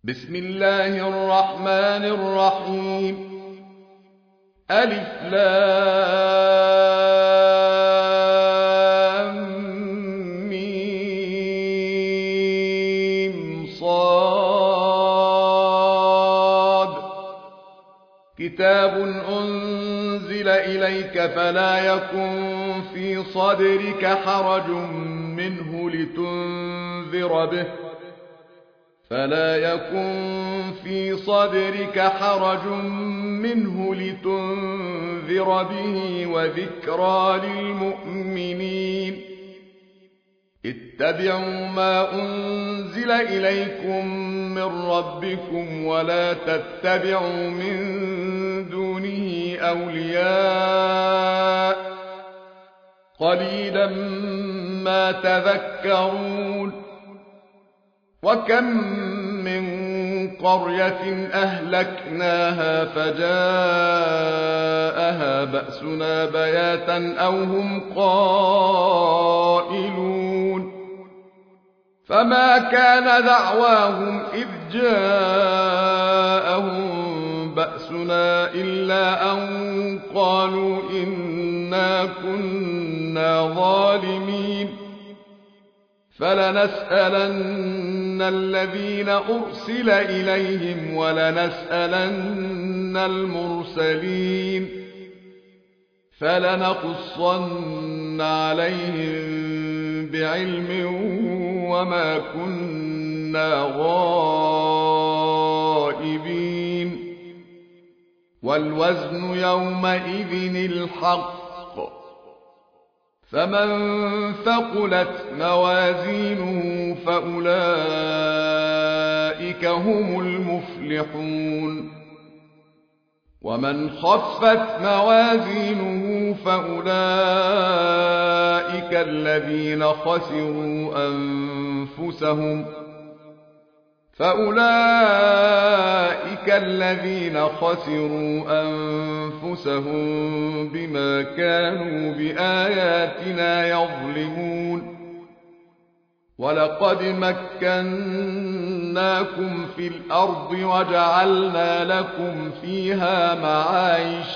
بسم الله الرحمن الرحيم. ألف لام ميم صاد. كتاب أنزل إليك فلا يكن في صدرك حرج منه لتنذر به وذكرى للمؤمنين. اتبعوا ما أنزل إليكم من ربكم ولا تتبعوا من دونه أولياء قليلا ما تذكرون. وكم من قرية أهلكناها فجاءها بأسنا بياتا أو هم قائلون. فما كان دعواهم إذ جاءهم بأسنا إلا أن قالوا إنا كنا ظالمين. فلنسألن الذين أرسل إليهم ولنسألن المرسلين. فلنقصن عليهم بعلم وما كنا غائبين. والوزن يومئذ الحق. فمن ثقلت موازينه فأولئك هم المفلحون. ومن خفت موازينه فأولئك الذين خسروا أنفسهم بما كانوا بآياتنا يظلمون. ولقد مكناكم في الأرض وجعلنا لكم فيها معايش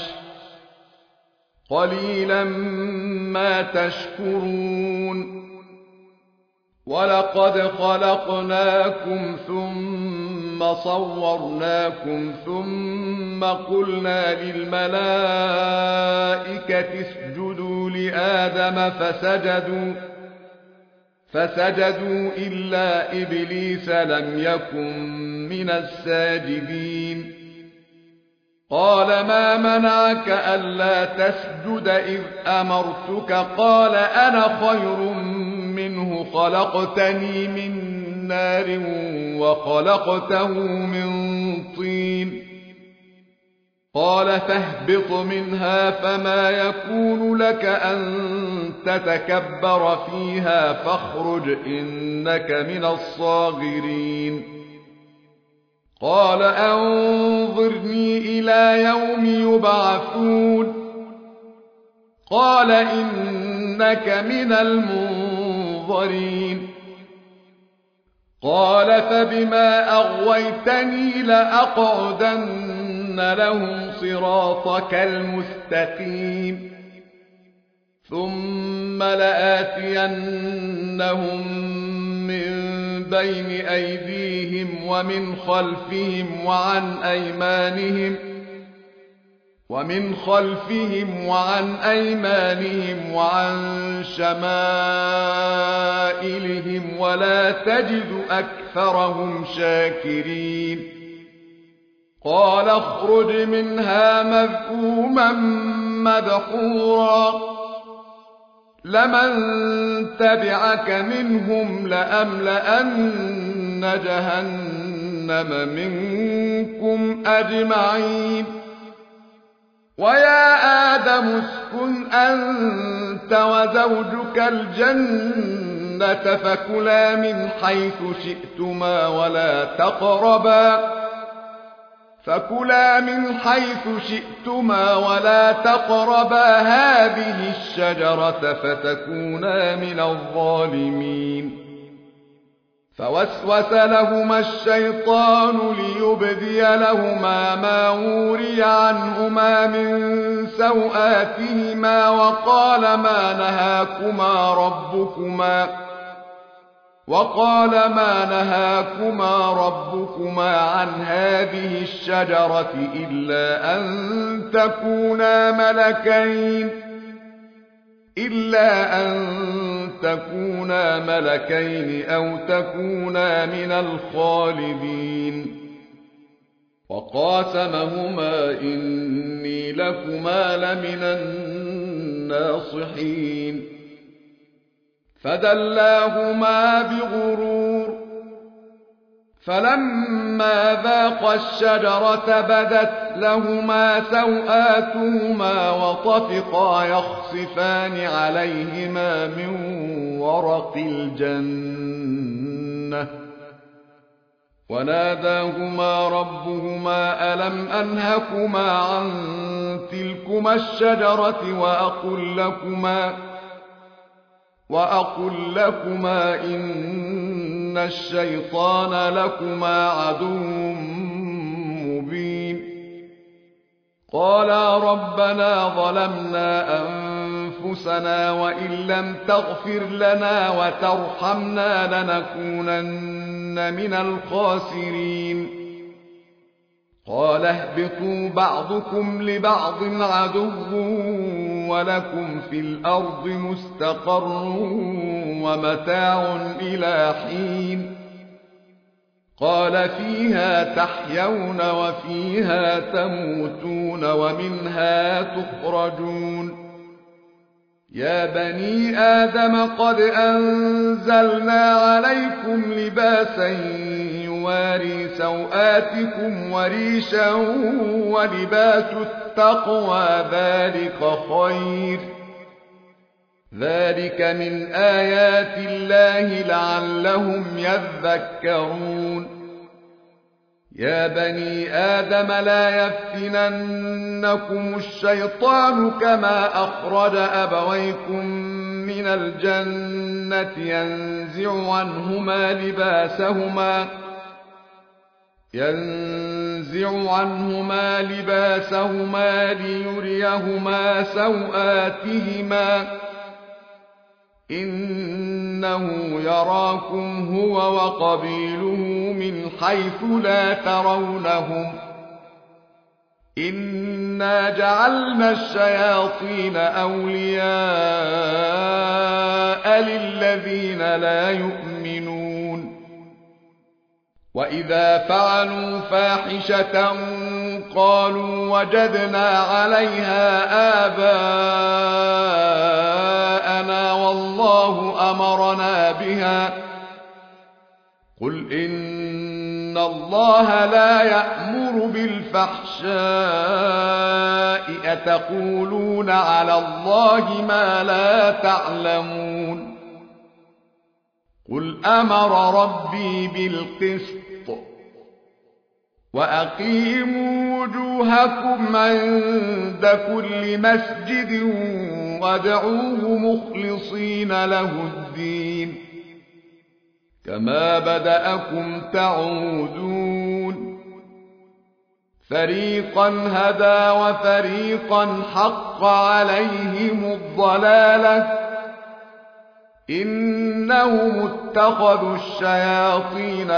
قليلا ما تشكرون. ولقد خلقناكم ثم صورناكم ثم قلنا للملائكة اسجدوا لآدم فسجدوا إلا إبليس لم يكن من الساجدين. قال ما منعك ألا تسجد إذ أمرتك؟ قال أنا خير منه خلقتني من نار وخلقته من طين. قال فاهبط منها فما يكون لك أن تتكبر فيها فاخرج إنك من الصاغرين. قال أنظرني إلى يوم يبعثون. قال إنك من المنظرين. قال فبما أغويتني لأقعدن لهم صراطك المستقيم ثم لآتينهم من بين أيديهم ومن خلفهم وعن أيمانهم وعن شمائلهم ولا تجد أكثرهم شاكرين. قال اخرج منها مذءوما مدحورا لمن تبعك منهم لأملأن جهنم منكم أجمعين. ويا آدم اسكن أنت وزوجك الجنة فكلا من حيث شئتما ولا تقربا هذه الشجرة فتكونا من الظالمين. فوسوس لهما الشيطان ليبدي لهما ما وري عنهما من سوآتهما وقال ما نهاكما ربكما عن هذه الشجرة إلا أن تكونا ملكين أو تكونا من الخالدين وقاسمهما إني لكما لمن الناصحين فدلاهما بغرور فلما ذاقا الشجرة بدت لهما سوآتهما وطفقا يخصفان عليهما من ورق الجنة وناداهما ربهما ألم أنهكما عن تلكما الشجرة وأقل لكما إن الشيطان لكما عدو مبين قالا ربنا ظلمنا أنفسنا وإن لم تغفر لنا وترحمنا لنكونن من الخاسرين قال اهبطوا بعضكم لبعض عدو ولكم في الأرض مستقر ومتاع إلى حين قال فيها تحيون وفيها تموتون ومنها تخرجون يا بني آدم قد أنزلنا عليكم لباسا يواري سوآتكم وريشا ولباس التقوى ذلك خير ذلك من آيات الله لعلهم يذكرون يا بني آدم لا يفتننكم الشيطان كما أخرج أبويكم من الجنة ينزع عنهما لباسهما ليريهما سوآتهما إنه يراكم هو وقبيله من حيث لا ترونهم إنا جعلنا الشياطين أولياء للذين لا يؤمنون وإذا فعلوا فاحشة قالوا وجدنا عليها آباءنا والله أمرنا بها قل إن الله لا يأمر بالفحشاء أتقولون على الله ما لا تعلمون قل أمر ربي بالقسط وأقيموا وجوهكم عند كل مسجد وادعوه مخلصين له الدين كما بدأكم تعودون فريقا هدى وفريقا حق عليهم الضلالة إنهم اتخذوا الشياطين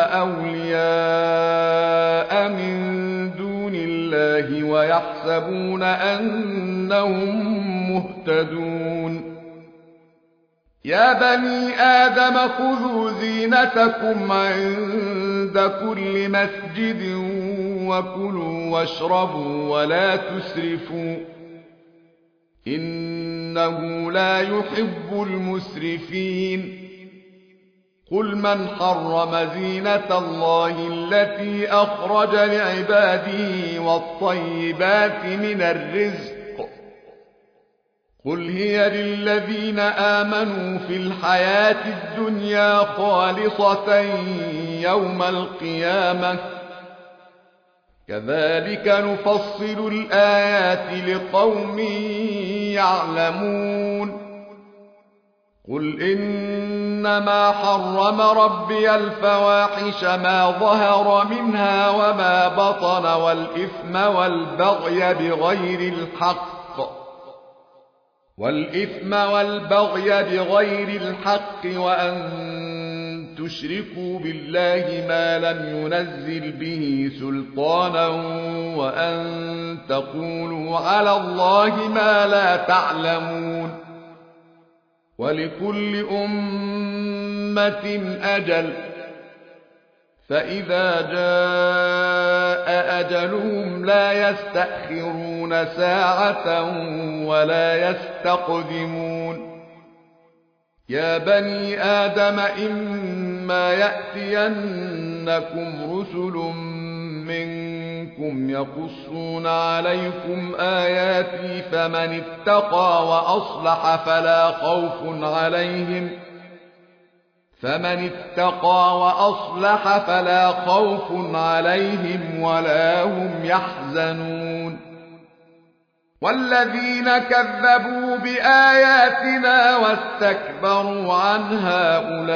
أولياء من دون الله ويحسبون أنهم مهتدون يا بني آدم خذوا زينتكم عند كل مسجد وكلوا واشربوا ولا تسرفوا إنه لا يحب المسرفين قل من حرم زينة الله التي أخرج لعباده والطيبات من الرزق قل هي للذين آمنوا في الحياة الدنيا خالصة يوم القيامة كذلك نفصل الآيات لقوم يعلمون قل إنما حرم ربي الفواحش ما ظهر منها وما بطن والإثم والبغي بغير الحق وأن تشركوا بالله ما لم ينزل به سلطانا وأن تقولوا على الله ما لا تعلمون ولكل أمة أجل فإذا جاء أجلهم لا يستأخرون ساعة ولا يستقدمون يا بني آدم إما يأتينكم رسل منكم يقصون عليكم آياتي فمن اتقى وأصلح فلا خوف عليهم ولا هم يحزنون والذين كذبوا بآياتنا واستكبروا عنها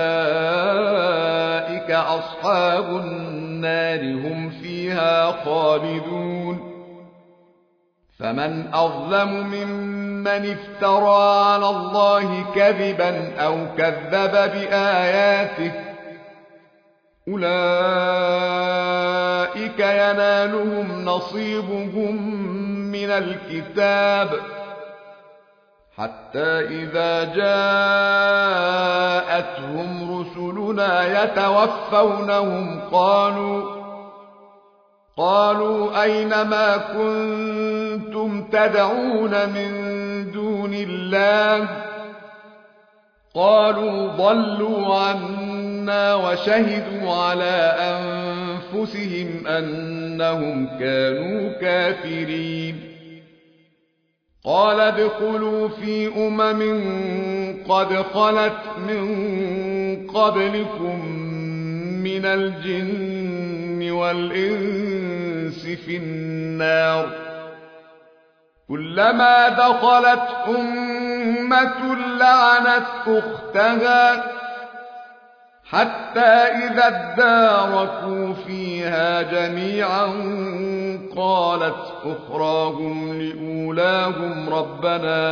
أولئك أصحاب النار هم فيها خالدون فمن أظلم ممن افترى على الله كذبا أو كذب بآياته أولئك ينالهم نصيبهم من الكتاب حتى إذا جاءتهم رسلنا يتوفونهم قالوا أين ما كنتم تدعون من دون الله قالوا ضلوا عنا وشهدوا على أنفسهم أنهم كانوا كافرين قال ادخلوا في قد خلت من قبلكم من الجن والإنس في النار كلما دخلت أمة لعنت أختها حتى إذا اداركوا فيها جميعا قالت أخراهم لأولاهم ربنا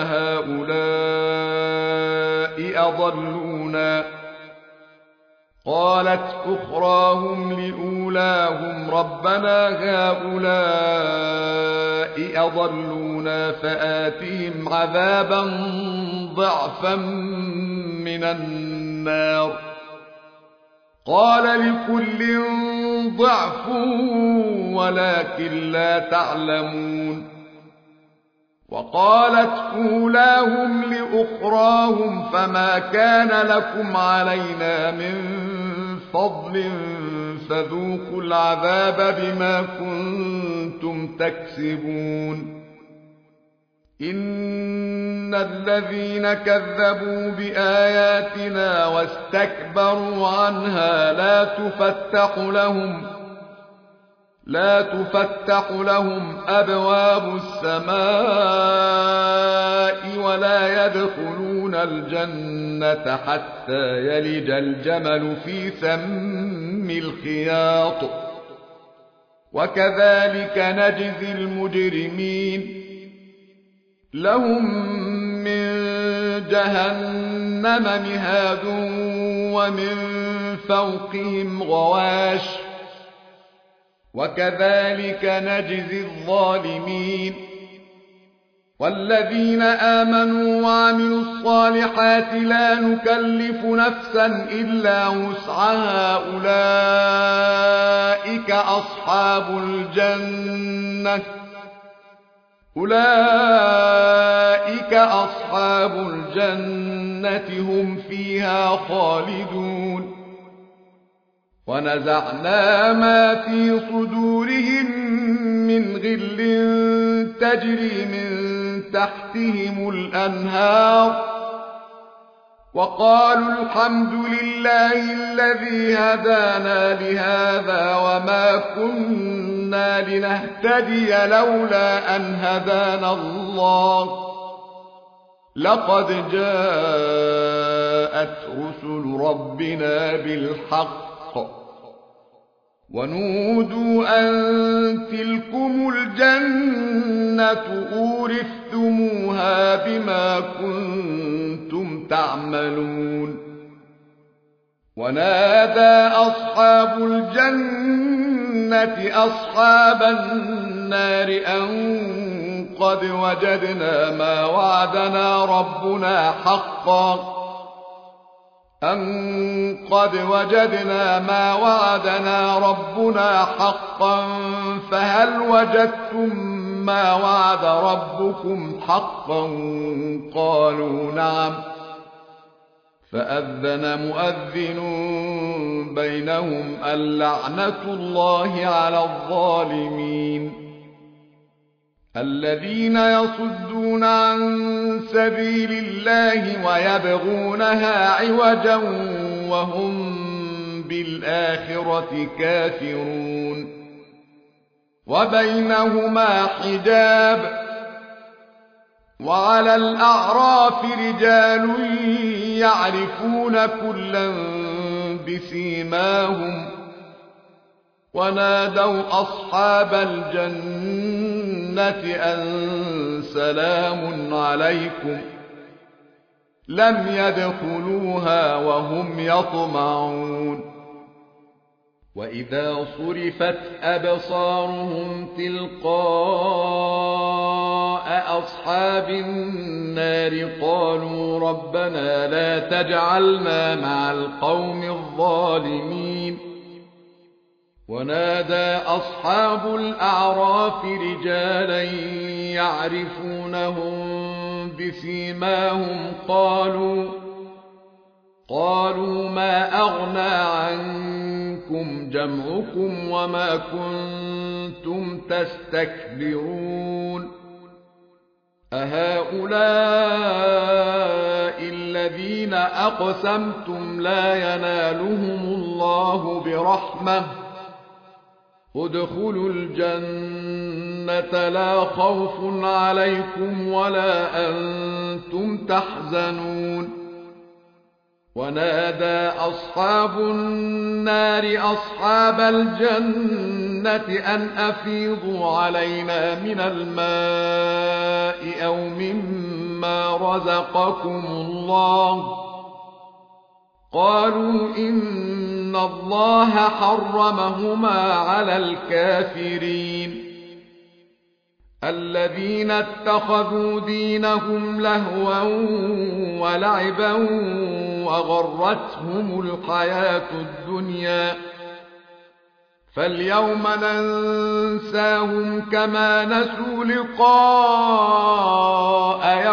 هؤلاء أضلونا فآتهم عذابا ضعفا من النار قال لكل ضعف ولكن لا تعلمون وقالت أولاهم لأخراهم فما كان لكم علينا من فضل فذوقوا العذاب بما كنتم تكسبون إن الذين كذبوا بآياتنا واستكبروا عنها لا تفتح لهم أبواب السماء ولا يدخلون الجنة حتى يلج الجمل في سم الخياط وكذلك نجزي المجرمين لهم من جهنم مهاد ومن فوقهم غواش وكذلك نجزي الظالمين والذين آمنوا وعملوا الصالحات لا نكلف نفسا إلا وسعها أولئك أصحاب الجنة هم فيها خالدون ونزعنا ما في صدورهم من غل تجري من تحتهم الأنهار وقالوا الحمد لله الذي هدانا لهذا وما كنا لنهتدي لولا أن هدانا الله لقد جاء جاءت رسل ربنا بالحق ونودوا أن تلكم الجنة أورثتموها بما كنتم تعملون ونادى أصحاب الجنة أصحاب النار أن قد وجدنا ما وعدنا ربنا حقا فهل وجدتم ما وعد ربكم حقا قالوا نعم فأذن مؤذن بينهم اللعنة الله على الظالمين الذين يصدون عن سبيل الله ويبغونها عوجا وهم بالآخرة كافرون وبينهما حجاب وعلى الأعراف رجال يعرفون كلا بسيماهم ونادوا أصحاب الجنة أن سلام عليكم لم يدخلوها وهم يطمعون وإذا صرفت أبصارهم تلقاء أصحاب النار قالوا ربنا لا تجعلنا مع القوم الظالمين ونادى أصحاب الأعراف رجالا يعرفونهم بسيماهم قالوا ما أغنى عنكم جمعكم وما كنتم تستكبرون أهؤلاء الذين أقسمتم لا ينالهم الله برحمة ادخلوا الجنة لا خوف عليكم ولا أنتم تحزنون ونادى أصحاب النار أصحاب الجنة أن أفيضوا علينا من الماء أو مما رزقكم الله قالوا إن الله حرمهما على الكافرين الذين اتخذوا دينهم لهوا ولعبا وغرتهم الحياة الدنيا فاليوم ننساهم كما نسوا لقاء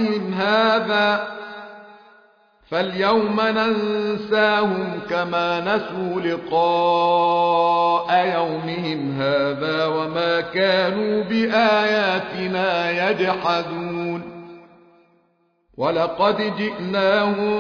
يومهم هذا وما كانوا بآياتنا يجحدون ولقد جئناهم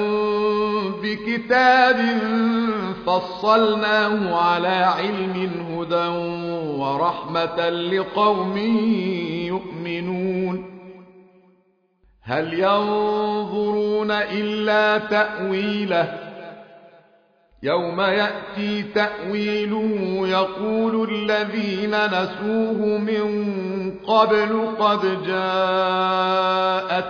بكتاب فصلناه على علم هدى ورحمة لقوم يؤمنون هل ينظرون إلا تأويله يوم يأتي تأويله يقول الذين نسوه من قبل قد جاءت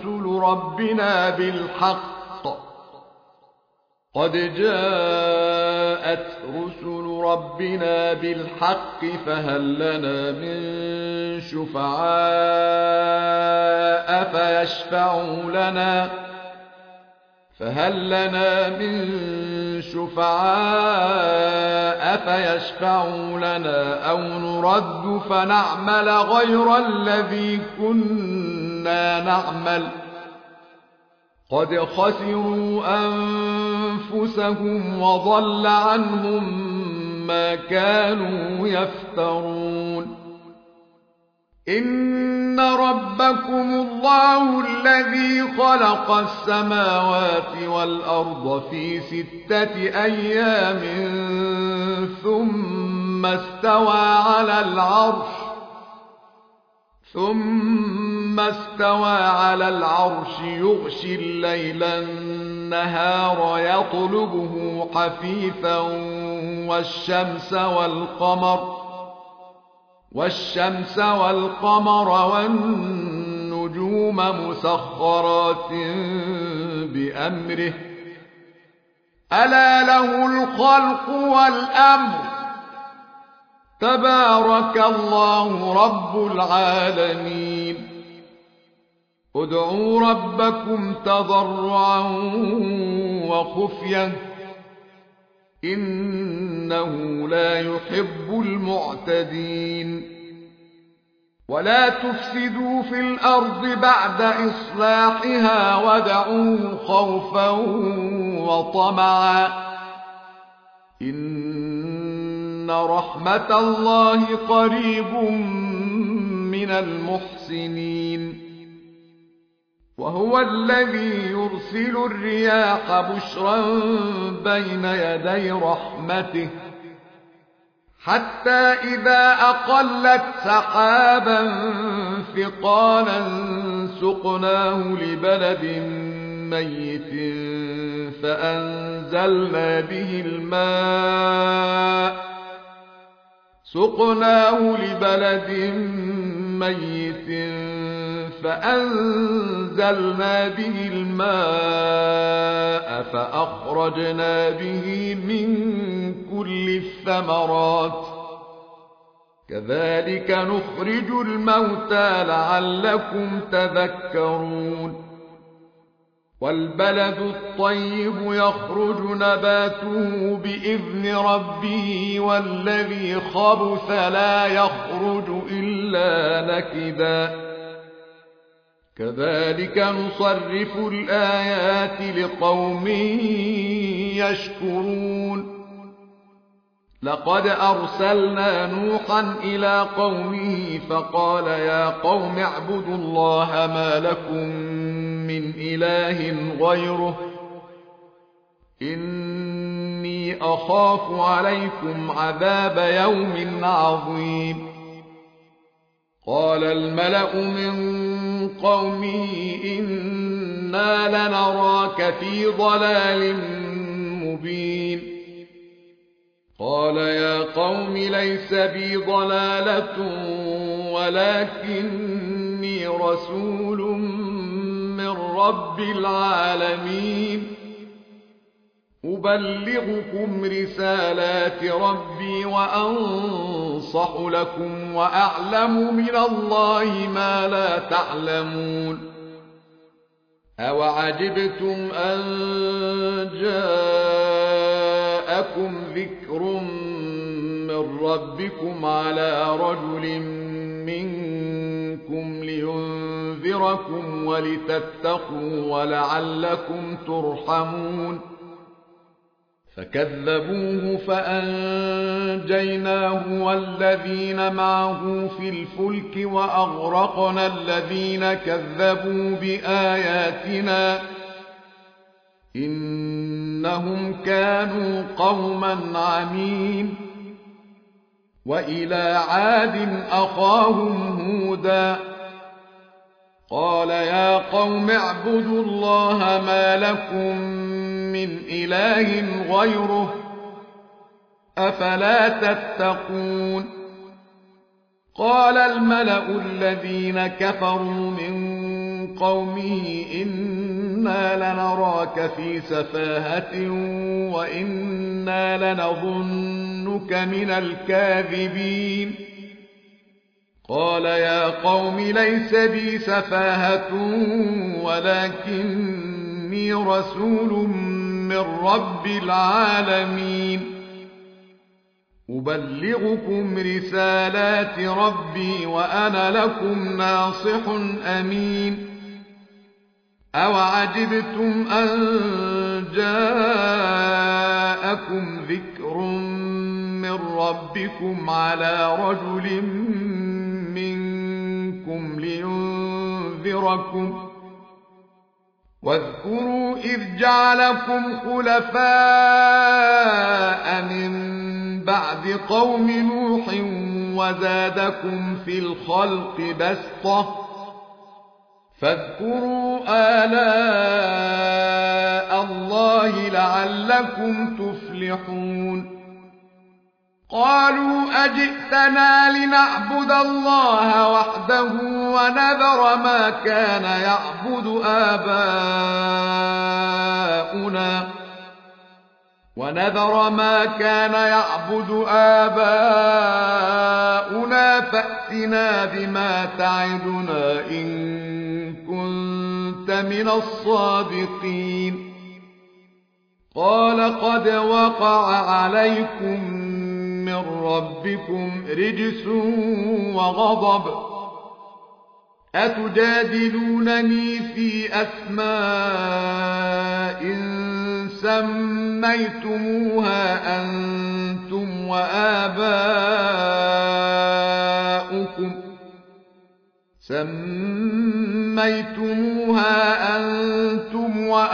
رسل ربنا بالحق فهل لنا من شفعاء فيشفعوا لنا أو نرد فنعمل غير الذي كنا نعمل قد خسروا أنفسهم وضل عنهم ما كانوا يفترون إن ربكم الله الذي خلق السماوات والأرض في 6 أيام ثم استوى على العرش يغشي الليل النهار يطلبه حثيثا والشمس والقمر والنجوم مسخرات بأمره ألا له الخلق والأمر تبارك الله رب العالمين ادعوا ربكم تضرعا وخفية إنه لا يحب المعتدين ولا تفسدوا في الأرض بعد إصلاحها وادعوه خوفا وطمعا إن رحمة الله قريب من المحسنين وهو الذي يرسل الرياح بشرا بين يدي رحمته حتى إذا أقلت سحابا ثقالا سقناه لبلد ميت فأنزلنا به الماء فأخرجنا به من كل الثمرات كذلك نخرج الموتى لعلكم تذكرون والبلد الطيب يخرج نباته بإذن ربه والذي خبث لا يخرج إلا نكدا كذلك نصرف الآيات لقوم يشكرون لقد أرسلنا نوحا إلى قومه فقال يا قوم اعبدوا الله ما لكم من إله غيره إني أخاف عليكم عذاب يوم عظيم قال الملأ من قومه إنا لنراك في ضلال مبين قال يا قوم ليس بي ضلالة ولكني رسول من رب العالمين أبلغكم رسالات ربي وأنصح لكم وأعلم من الله ما لا تعلمون أوعجبتم أن جاءكم ذكر من ربكم على رجل منكم لينذركم ولتتقوا ولعلكم ترحمون فكذبوه فأنجيناه والذين معه في الفلك وأغرقنا الذين كذبوا بآياتنا إنهم كانوا قوما عمين وإلى عاد أخاهم هودا قال يا قوم اعبدوا الله ما لكم من إله غيره أفلا تتقون قال الملأ الذين كفروا من قومه إنا لنراك في سفاهة وإنا لنظنك من الكاذبين قال يا قوم ليس بي سفاهة ولكني رسول من رب العالمين أبلغكم رسالات ربي وأنا لكم ناصح أمين أوعجبتم أن جاءكم ذكر من ربكم على رجل منكم لينذركم واذكروا إذ جعلكم خلفاء من بعد قوم نوح وزادكم في الخلق بسطة فاذكروا آلاء الله الله لعلكم تفلحون قالوا أجئتنا لنعبد الله وحده ونذر ما كان يعبد آباؤنا فأتنا بما تعدنا إن كنت من الصادقين قال قد وقع عليكم من ربكم رجس وغضب أتجادلونني في أسماء سميتموها أنتم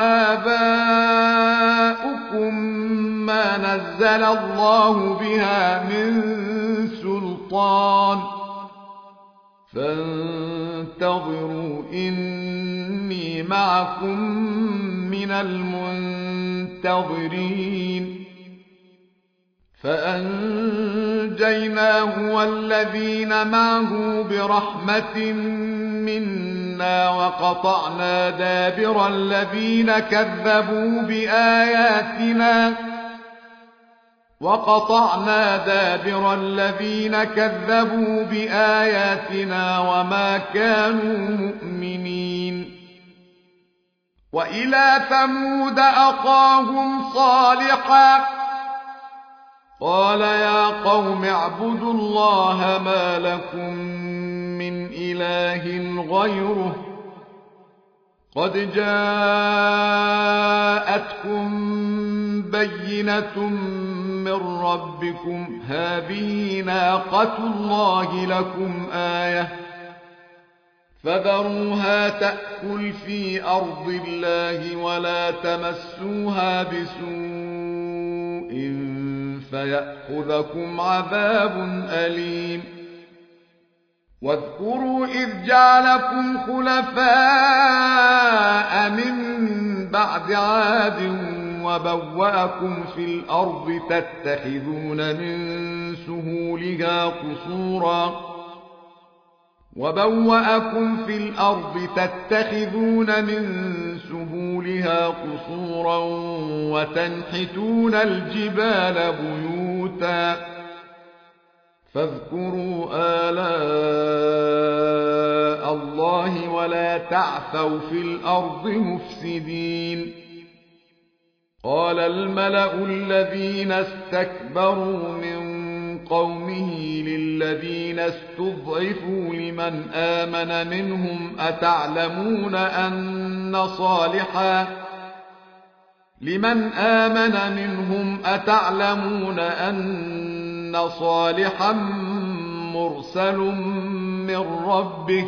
وآباؤكم ما نزل الله بها من سلطان فانتظروا إني معكم من المنتظرين فأنجيناه والذين معه برحمة منا وقطعنا دابر الذين كذبوا بآياتنا وما كانوا مؤمنين وإلى ثمود أخاهم صالحا قال يا قوم اعبدوا الله ما لكم من إله غيره قد جاءتكم بينة من ربكم هذه ناقة الله لكم آية فذروها تأكل في أرض الله ولا تمسوها بسوء فيأخذكم عذاب أليم واذكروا إذ جعلكم خلفاء من بعد عاد وبوأكم في الأرض تتخذون من سهولها قصورا وتنحتون الجبال بيوتا فاذكروا آلاء الله ولا تعثوا في الأرض مفسدين قال الملأ الذين استكبروا من قومه للذين استضعفوا لمن آمن منهم أتعلمون أن صالحا مرسل من ربه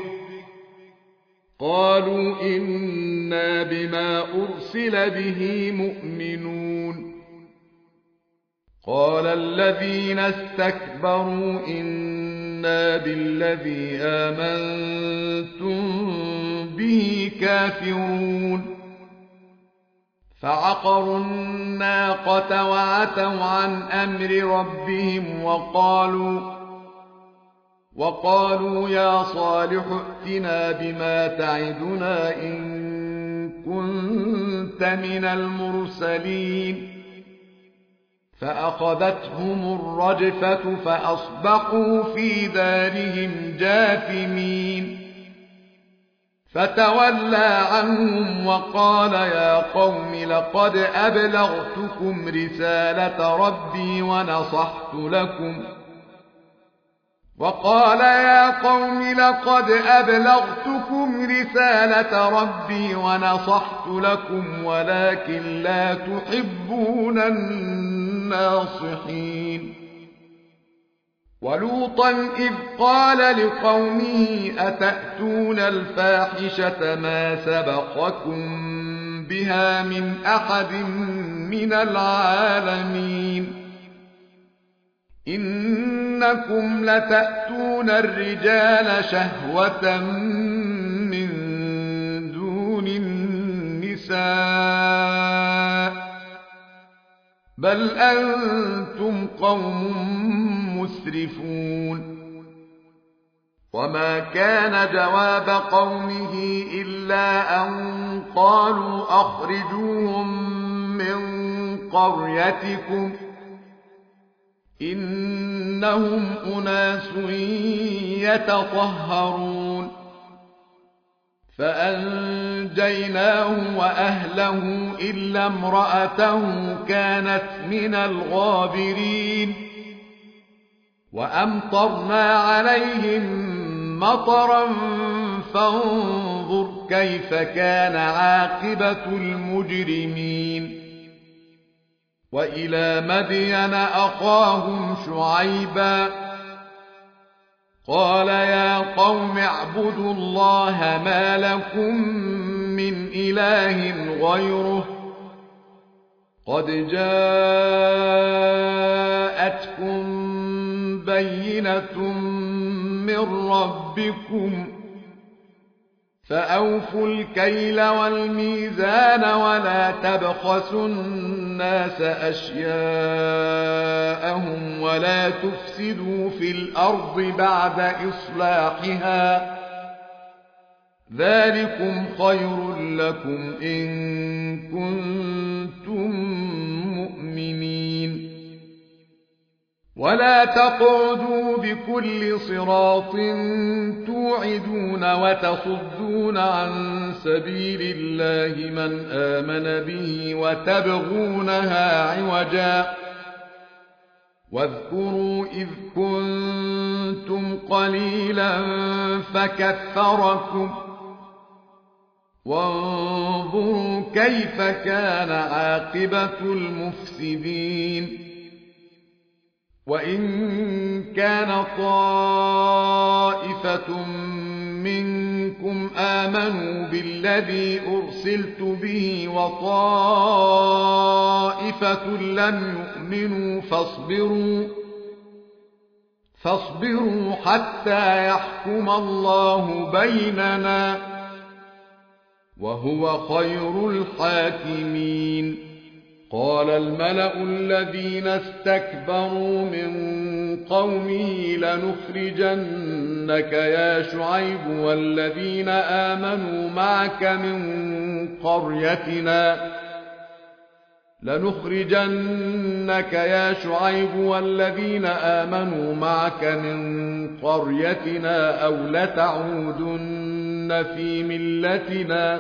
قالوا إنا بما أرسل به مؤمنون قال الذين استكبروا إنا بالذي آمنتم به كافرون فعقروا الناقة وعتوا عن أمر ربهم وقالوا يا صالح ائتنا بما تعدنا إن كنت من المرسلين فأخذتهم الرجفة فأصبحوا في دارهم جاثمين فتولى عنهم وقال يا قوم لقد أبلغتكم رسالة ربي ونصحت لكم ولكن لا تحبون الناصحين ولوطا إذ قال لقومه أتأتون الفاحشة ما سبقكم بها من أحد من العالمين إنكم لتأتون الرجال شهوة من دون النساء بل أنتم قوم مسرفون. وما كان جواب قومه إلا أن قالوا أخرجوهم من قريتكم إنهم أناس يتطهرون. فأنجيناه وأهله إلا امرأته كانت من الغابرين. وأمطرنا عليهم مطرا فانظر كيف كان عاقبة المجرمين. وإلى مدين أخاهم شعيبا قال يا قوم اعبدوا الله ما لكم من إله غيره قد جاءتكم بينة من ربكم فأوفوا الكيل والميزان ولا تبخسوا الناس أشياءهم ولا تفسدوا في الأرض بعد إصلاحها ذلكم خير لكم إن كنتم مؤمنين. ولا تقعدوا بكل صراط توعدون وتصدون عن سبيل الله من آمن به وتبغونها عوجا واذكروا إذ كنتم قليلا فكثركم وانظروا كيف كان عاقبة المفسدين. وإن كان طائفة منكم آمنوا بالذي أرسلت به وطائفة لم يؤمنوا فاصبروا حتى يحكم الله بيننا وهو خير الحاكمين. قال الملأ الذين استكبروا من قومه لنخرجنك يا شعيب والذين آمنوا معك من قريتنا أو لتعودن في ملتنا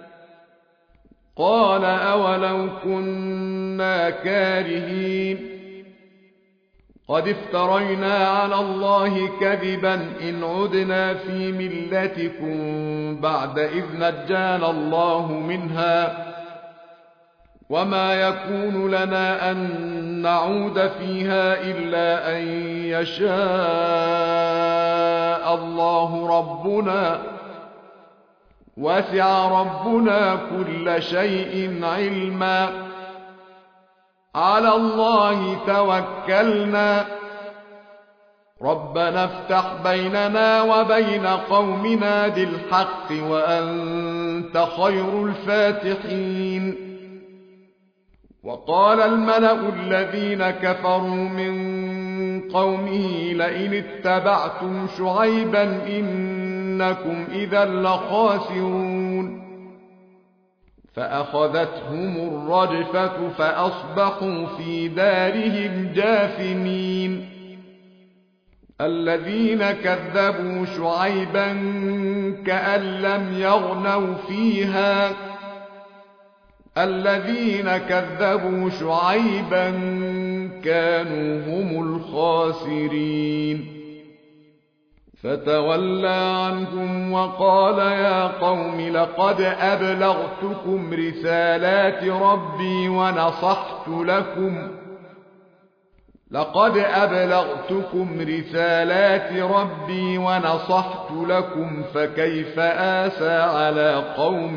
قال أولو كنا كارهين قد افترينا على الله كذبا إن عدنا في ملتكم بعد إذ نجانا الله منها وما يكون لنا أن نعود فيها إلا أن يشاء الله ربنا وسع ربنا كل شيء علما على الله توكلنا ربنا افتح بيننا وبين قومنا بالحق وأنت خير الفاتحين. وقال الملأ الذين كفروا من قومه لئن اتبعتم شعيبا إنكم إذا لخاسرون فأخذتهم الرجفة فأصبحوا في دارهم جاثمين. الذين كذبوا شعيبا كأن لم يغنوا فيها الذين كذبوا شعيبا كانوا هم الخاسرين. فتولى عنهم وقال يا قوم لقد أبلغتكم رسالات ربي ونصحت لكم فكيف آسى على قوم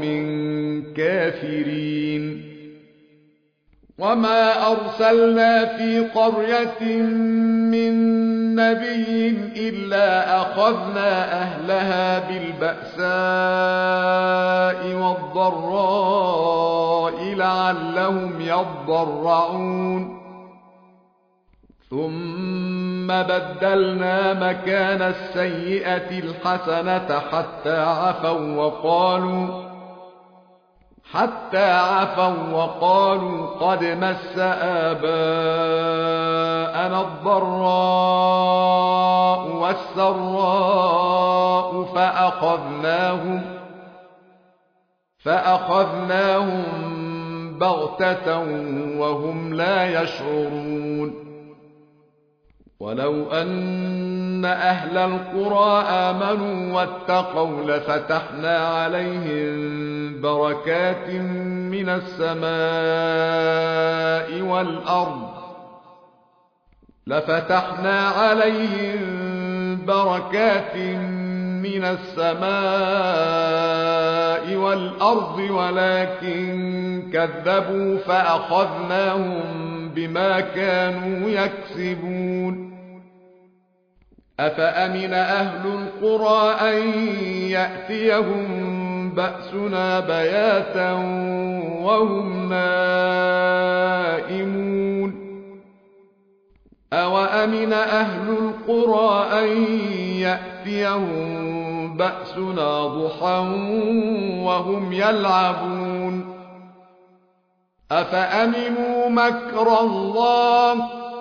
كافرين. وما أرسلنا في قرية من نبي إلا أخذنا أهلها بالبأساء والضراء لعلهم يضرعون ثم بدلنا مكان السيئة الحسنة حتى عفوا وقالوا قد مس آباءنا الضراء والسراء فأخذناهم بغتة وهم لا يشعرون ولو أن أهل القرى آمنوا واتقوا لفتحنا عليهم بركات من السماء والأرض ولكن كذبوا فأخذناهم بما كانوا يكسبون أفأمن أهل القرى أن يأتيهم بأسنا بياتا وهم نائمون أوأمن أهل القرى أن يأتيهم بأسنا ضحى وهم يلعبون أفأمنوا مكر الله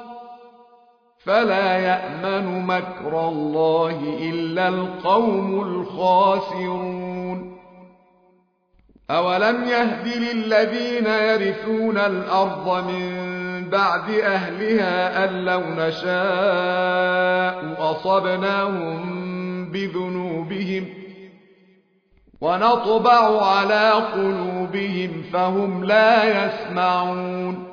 فلا يأمن مكر الله إلا القوم الخاسرون أولم يهد للذين يرثون الأرض من بعد أهلها أن لو نشاء أصبناهم بذنوبهم ونطبع على قلوبهم فهم لا يسمعون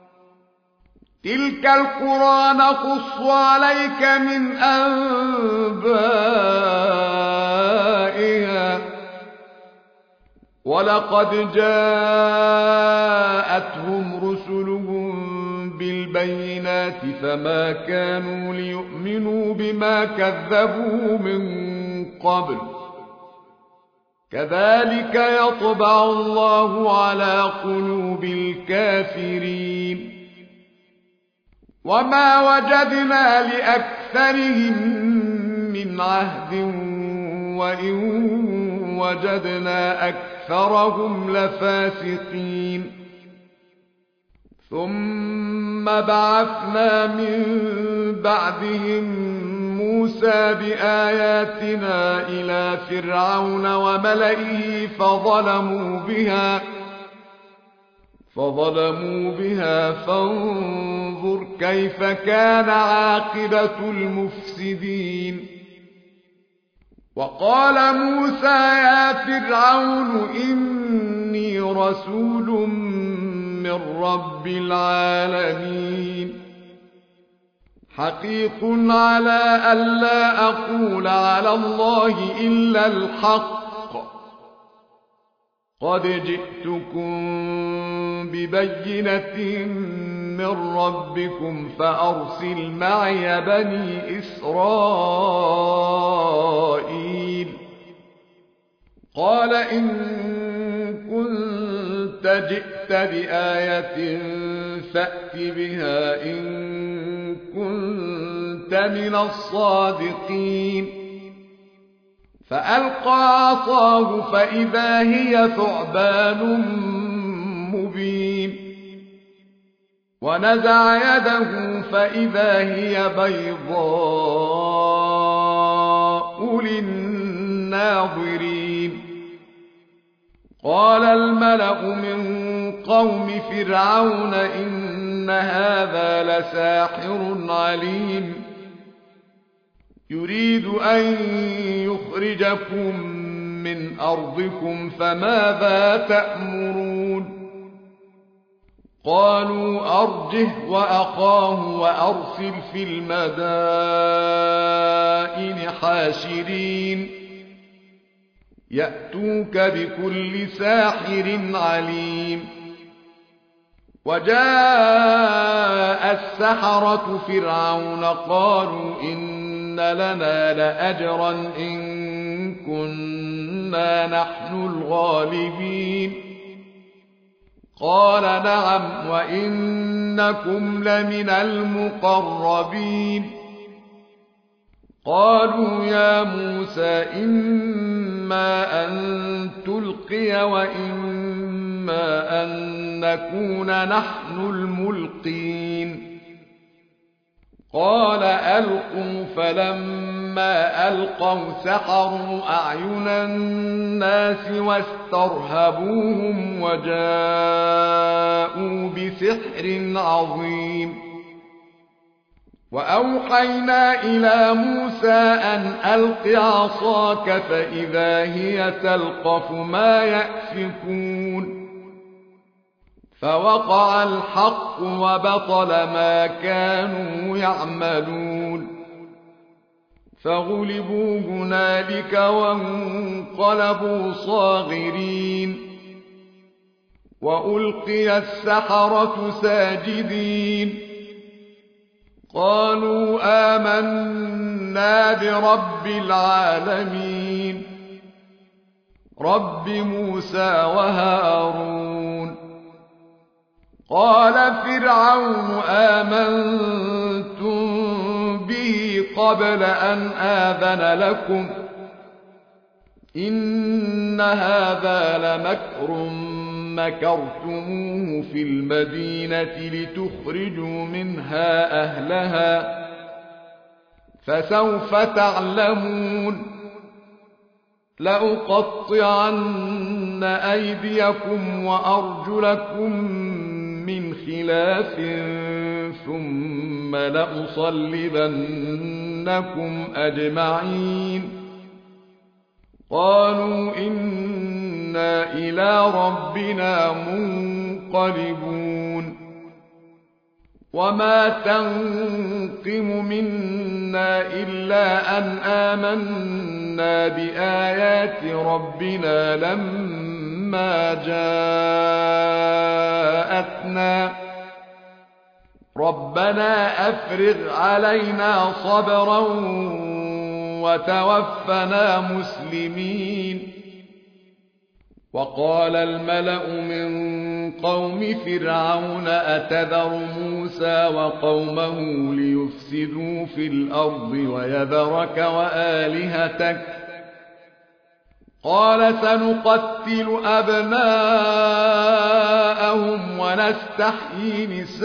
تلك القرى نقص عليك من أنبائها ولقد جاءتهم رسلهم بالبينات فما كانوا ليؤمنوا بما كذبوا من قبل كذلك يطبع الله على قلوب الكافرين وما وجدنا لأكثرهم من عهد وإن وجدنا أكثرهم لفاسقين ثم بعثنا من بعدهم موسى بآياتنا إلى فرعون وملئه فظلموا بها فانظر كيف كان عاقبة المفسدين وقال موسى يا فرعون إني رسول من رب العالمين حقيق على ألا أقول على الله إلا الحق قد جئتكم ببينة من ربكم فأرسل معي بني إسرائيل قال إن كنت جئت بآية فأت بها إن كنت من الصادقين فألقى عصاه فإذا هي ثعبان مبين ونزع يده فإذا هي بيضاء للناظرين قال الملأ من قوم فرعون إن هذا لساحر عليم يريد أن يخرجكم من أرضكم فماذا تأمرون قالوا أرجه وأخاه وأرسل في المدائن حاشرين يأتوك بكل ساحر عليم وجاء السحرة فرعون قالوا إن لنا لأجرا إن كنا نحن الغالبين قال نعم وإنكم لمن المقربين قالوا يا موسى إما أن تلقي وإما أن نكون نحن الملقين قال ألقوا فلما ألقوا سحروا أعين الناس واسترهبوهم وجاءوا بسحر عظيم وأوحينا إلى موسى أن ألق عصاك فإذا هي تلقف ما يأفكون فوقع الحق وبطل ما كانوا يعملون فغلبوا هنالك وانقلبوا صاغرين وألقي السحرة ساجدين قالوا آمنا برب العالمين رب موسى وهارون قال فرعون آمنتم به قبل أن آذن لكم إن هذا لمكر مكرتموه في المدينة لتخرجوا منها أهلها فسوف تعلمون لأقطعن أيديكم وأرجلكم من خلاف ثم لأصلبنكم أجمعين قالوا إنا إلى ربنا منقلبون وما تنقم منا إلا أن آمنا بآيات ربنا لما جاءتنا ربنا أفرغ علينا صبرا وتوفنا مسلمين وقال الملأ من قوم فرعون أتذر موسى وقومه ليفسدوا في الأرض ويذرك وآلهتك قال سنقتل أبناءهم ونستحيي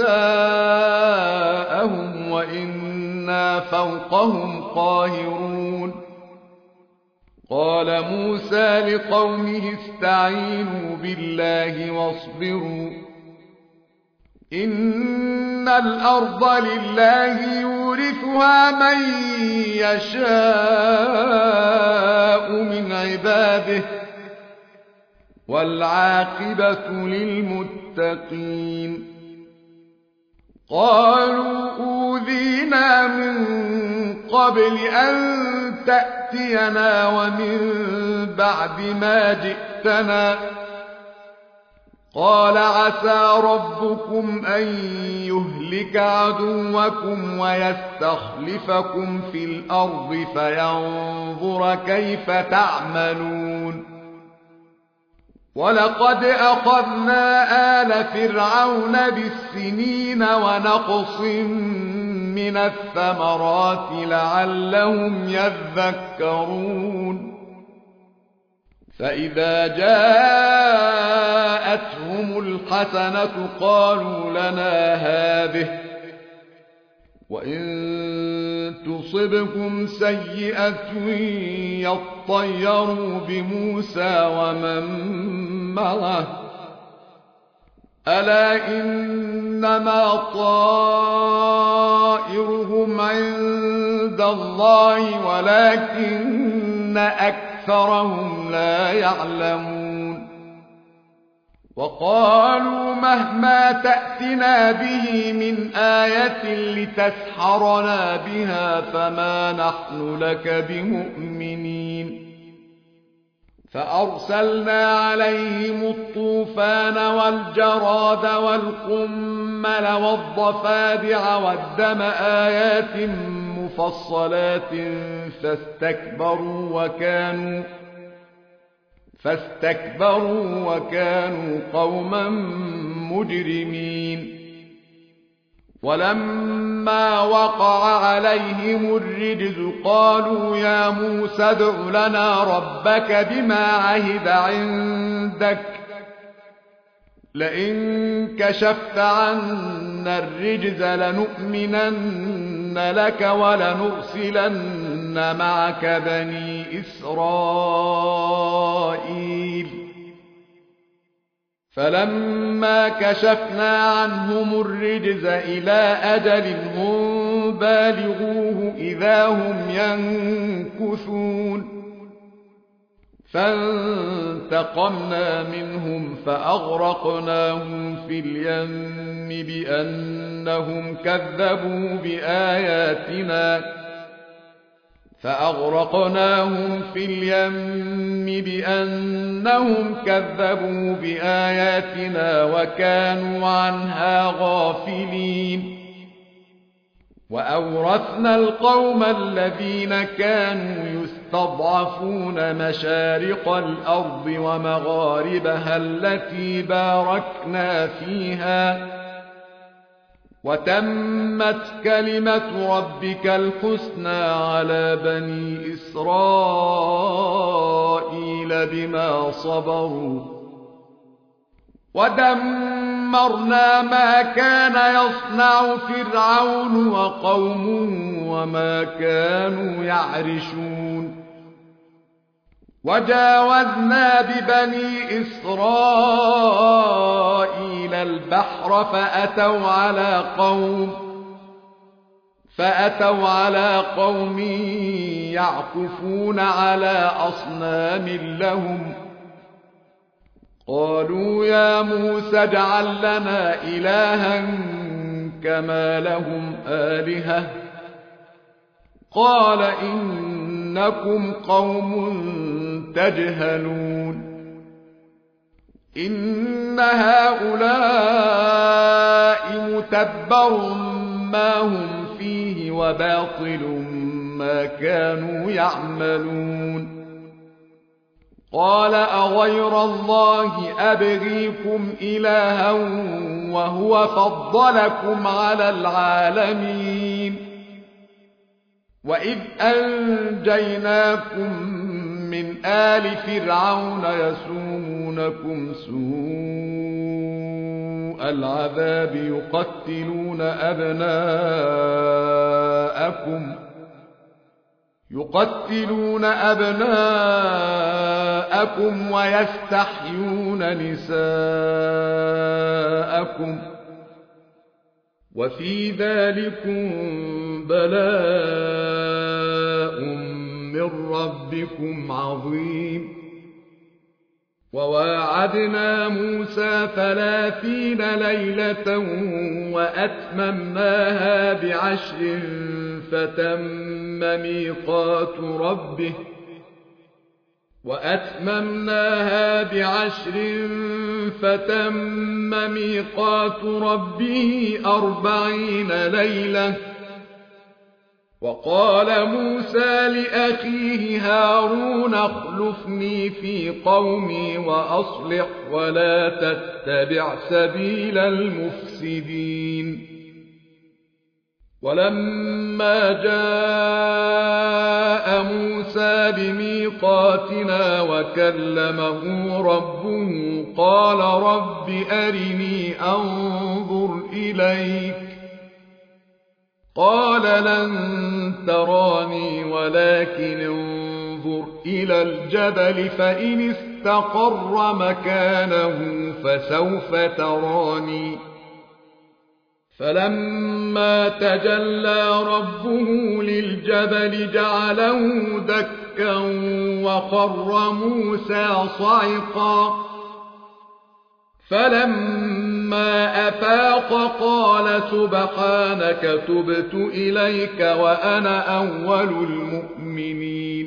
نساءهم وإنا فوقهم قاهرون قال موسى لقومه استعينوا بالله واصبروا إن الأرض لله يورثها من يشاء من عباده والعاقبة للمتقين قالوا أوذينا من قبل أن تأتينا ومن بعد ما جئتنا قال عسى ربكم أن يهلك عدوكم ويستخلفكم في الأرض فينظر كيف تعملون ولقد أخذنا آل فرعون بالسنين ونقص من الثمرات لعلهم يذكرون فإذا جاءتهم الحسنة قالوا لنا هذه وإن تصبكم سيئة يطيروا بموسى ومن معه ألا إنما طائرهم عند الله ولكن أكثرهم لا يعلمون وقالوا مهما تأتنا به من آية لتسحرنا بها فما نحن لك بمؤمنين فأرسلنا عليهم الطوفان والجراد والقمل والضفادع والدم آيات مفصلات فاستكبروا وكانوا قوما مجرمين ولما وقع عليهم الرجز قالوا يا موسى ادع لنا ربك بما عهد عندك لئن كشفت عنا الرجز لنؤمنن لك ولنرسلن معك بني إسرائيل فلما كشفنا عنهم الرجز إلى أجل هم بالغوه إذا هم ينكثون فانتقمنا منهم فأغرقناهم في اليم بأنهم كذبوا بآياتنا وكانوا عنها غافلين وأورثنا القوم الذين كانوا يستضعفون مشارق الأرض ومغاربها التي باركنا فيها وتمت كلمة ربك الحسنى على بني إسرائيل بما صبروا ودمرنا ما كان يصنع فرعون وقومه وما كانوا يعرشون وجاوزنا ببني إسرائيل البحر فأتوا على قوم يعكفون على أصنام لهم قالوا يا موسى اجعل لنا إلها كما لهم آلهة قال إنكم قوم تجهلون إن هؤلاء متبر ما هم فيه وباطل ما كانوا يعملون قال أغير الله أبغيكم إلها وهو فضلكم على العالمين وإذ أنجيناكم من آل فرعون يسومونكم سوء العذاب يقتلون أبناءكم ويستحيون نساءكم وفي ذلكم بلاء من ربكم عظيم وواعدنا موسى 30 ليلة وأتممناها ب10 فتم ميقات ربه 40 ليلة وقال موسى لأخيه هارون اخلفني في قومي وأصلح ولا تتبع سبيل المفسدين ولما جاء موسى بميقاتنا وكلمه ربه قال رب أرني أنظر إليك قال لن تراني ولكن انظر إلى الجبل فإن استقر مكانه فسوف تراني فلما تجلى ربه للجبل جعله دكا وخر موسى صعقا فلما أفاق قال سبحانك تبت إليك وأنا أول المؤمنين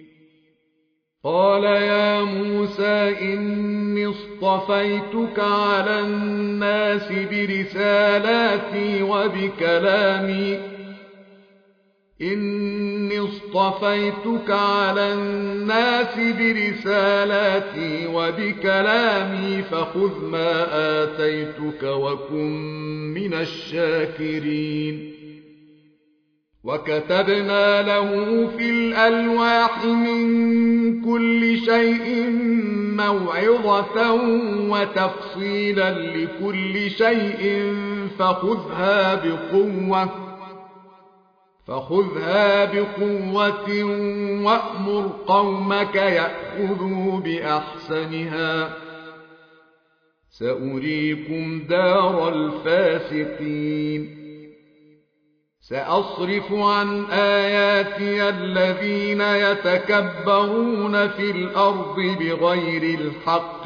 قال يا موسى إني اصطفيتك على الناس برسالاتي وبكلامي إني اصطفيتك على الناس برسالاتي وبكلامي فخذ ما آتيتك وكن من الشاكرين. وكتبنا له في الألواح من كل شيء موعظة وتفصيلا لكل شيء فخذها بقوة وأمر قومك يأخذوا بأحسنها سأريكم دار الفاسقين. سأصرف عن آياتي الذين يتكبرون في الأرض بغير الحق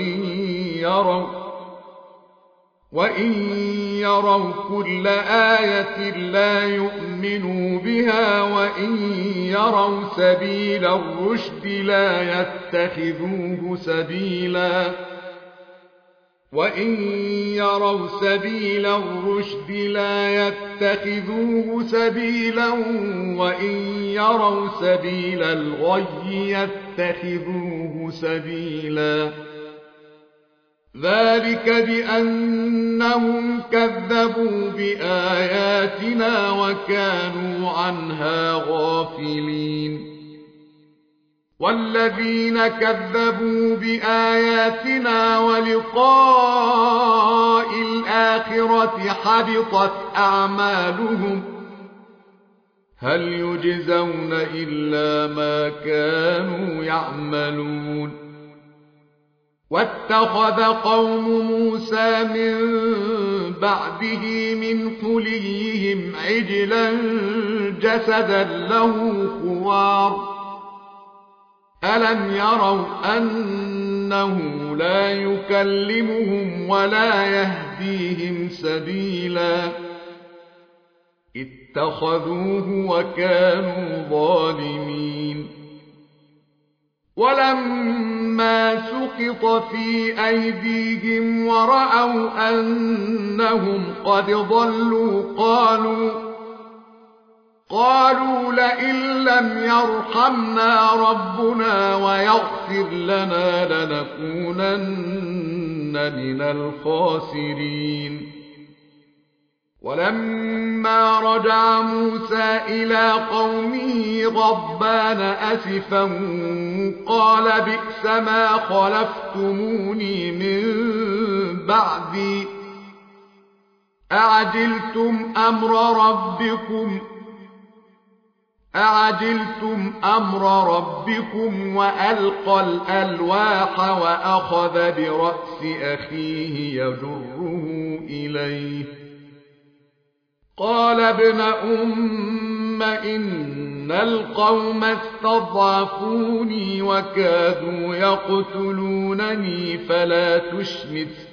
وإن يروا كل آية لا يؤمنوا بها وإن يروا سبيل الرشد لا يتخذوه سبيلا وإن يروا سبيل الغي يتخذوه سبيلا. ذلك بأنهم كذبوا بآياتنا وكانوا عنها غافلين. والذين كذبوا بآياتنا ولقاء الآخرة حبطت أعمالهم هل يجزون إلا ما كانوا يعملون. واتخذ قوم موسى من بعده من حليهم عجلا جسدا له خوار ألم يروا أنه لا يكلمهم ولا يهديهم سبيلا اتخذوه وكانوا ظالمين. ولما سقط في أيديهم ورأوا أنهم قد ضلوا قالوا لئن لم يرحمنا ربنا ويغفر لنا لنكونن من الخاسرين. ولما رجع موسى إلى قومه غضبان أسفا قال بئس ما خلفتموني من بعدي أعجلتم أمر ربكم وألقى الألواح وأخذ برأس أخيه يجره إليه قال ابن أم إن القوم استضعفوني وكادوا يقتلونني فلا تشمت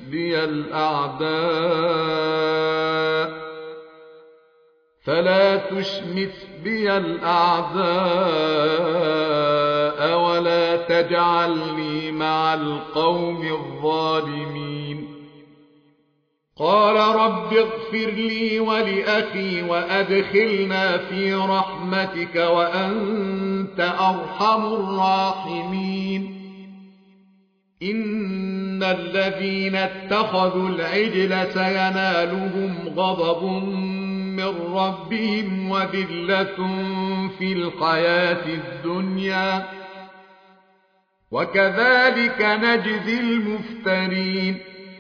بي الأعداء ولا تجعلني مع القوم الظالمين. قال رب اغفر لي ولأخي وأدخلنا في رحمتك وأنت أرحم الراحمين. إن الذين اتخذوا العجل سينالهم غضب من ربهم وذلة في الحياة الدنيا وكذلك نجزي المفترين.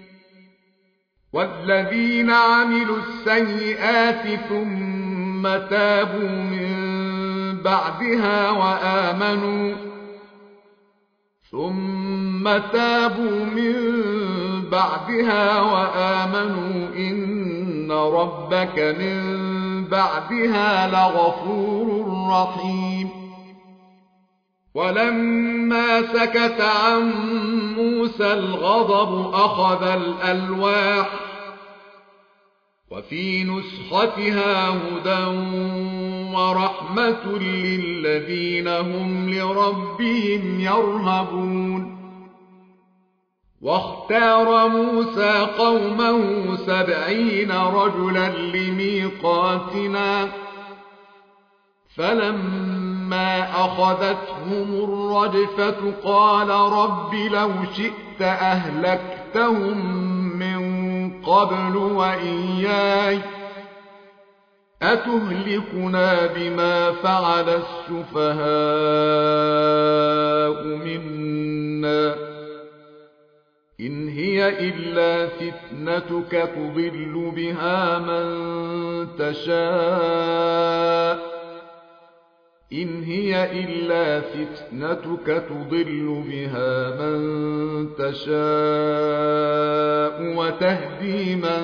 والذين عملوا السيئات ثم تابوا من بعدها وآمنوا إن ربك من بعدها لغفور رحيم. ولما سكت عن موسى الغضب أخذ الألواح وفي نسختها هدى ورحمة للذين هم لربهم يرهبون. واختار موسى قومه 70 رجلا لميقاتنا فلما أخذتهم الرجفة قال رب لو شئت أهلكتهم من قبل وإياي أتهلكنا بما فعل السفهاء منا إن هي إلا فتنتك تضل بها من تشاء إن هي إلا فتنتك تضل بها من تشاء وتهدي من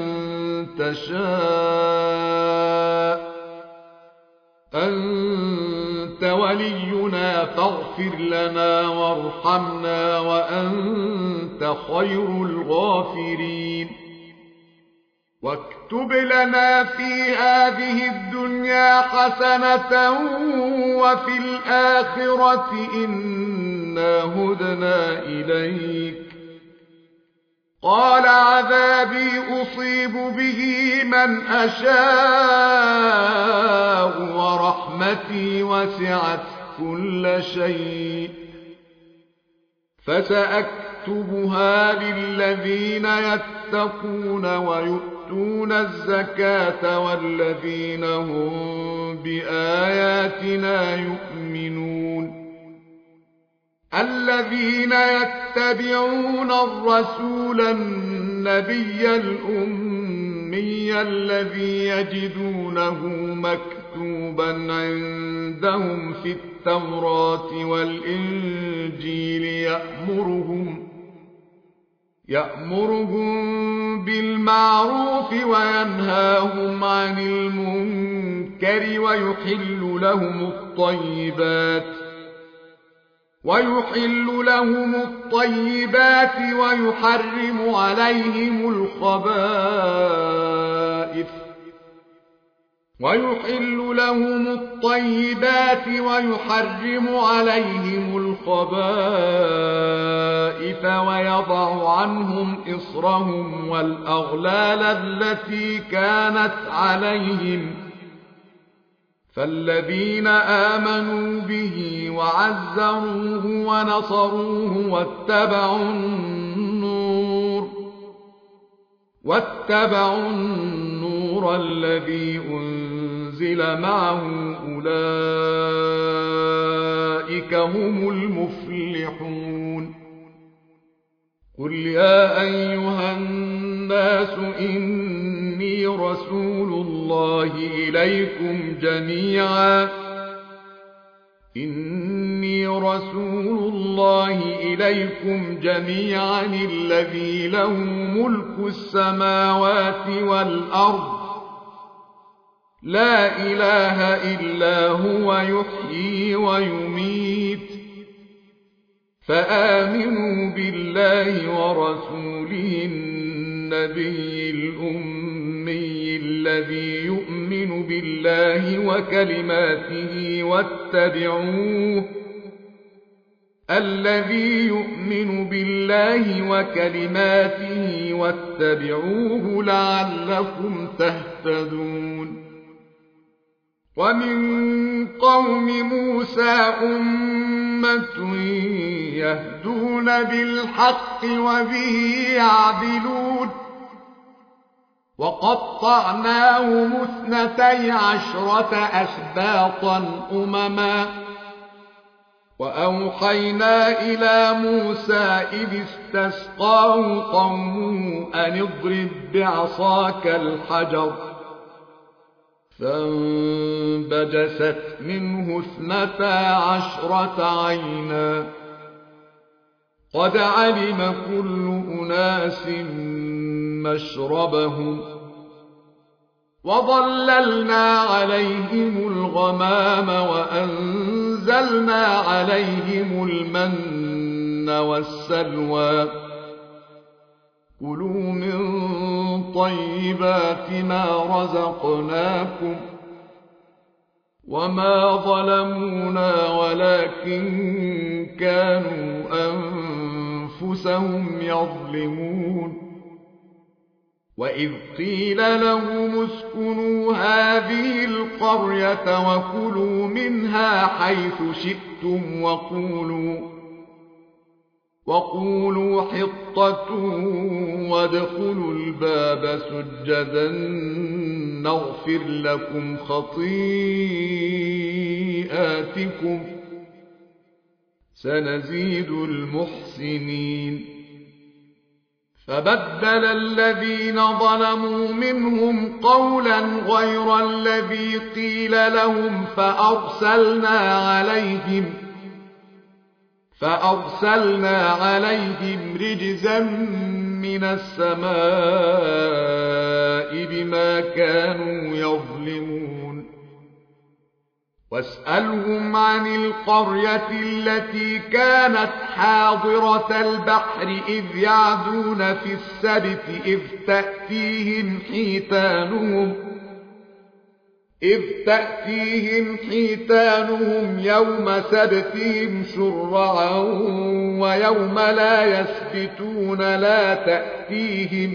تشاء أنت ولينا فاغفر لنا وارحمنا وأنت خير الغافرين واكتب لنا في هذه الدنيا حسنة وفي الآخرة إنا هدنا إليك قال عذابي أصيب به من أشاء ورحمتي وسعت كل شيء فسأكتبها للذين يتقون ويؤتون الزكاة والذين هم بآياتنا يؤمنون الذين يتبعون الرسول النبي الأمي الذي يجدونه مكتوبا عندهم في التوراة والإنجيل يأمرهم بالمعروف وينهاهم عن المنكر ويحل لهم الطيبات ويحرم عليهم الخبائث ويضع عنهم إصرهم والأغلال التي كانت عليهم فالذين آمنوا به وعزروه ونصروه واتبعوا النور الذي أنزل معه أولئك هم المفلحون قل يا أيها الناس إني رسول الله إليكم جميعا الذي له ملك السماوات والأرض لا إله إلا هو يحيي ويميت فآمنوا بالله ورسوله النبي الأمي الذي يؤمن بالله وكلماته واتبعوه لعلكم تهتدون ومن قوم موسى أمة يهدون بالحق وبه يعدلون وقطعناهم 12 أسباطا أمما وأوحينا إلى موسى إذ استسقاه قومه أن اضرب بعصاك الحجر فانبجست منه 12 عينا قد علم كل أناس مشربهم وظللنا عليهم الغمام وأنزلنا عليهم المن والسلوى كلوا من طيبات ما رزقناكم وما ظلمونا ولكن كانوا أنفسهم يظلمون وإذ قيل لهم اسكنوا هذه القرية وكلوا منها حيث شئتم وقولوا حطة وادخلوا الباب سجدا نغفر لكم خطيئاتكم سنزيد المحسنين. فبدل الذين ظلموا منهم قولا غير الذي قيل لهم فأرسلنا عليهم رجزا من السماء بما كانوا يظلمون. واسألهم عن القرية التي كانت حاضرة البحر إذ يعدون في السبت إذ تأتيهم حيتانهم يوم سبتهم شرعا ويوم لا يسبتون لا تأتيهم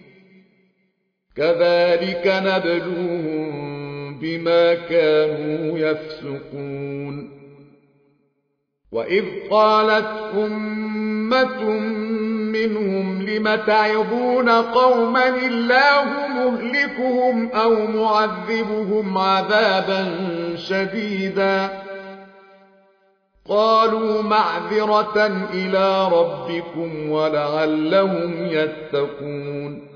كذلك نبلوهم بما كانوا يفسقون. وإذ قالت أمة منهم لم تعظون قوما الله مهلكهم أو معذبهم عذابا شديدا قالوا معذرة إلى ربكم ولعلهم يتقون.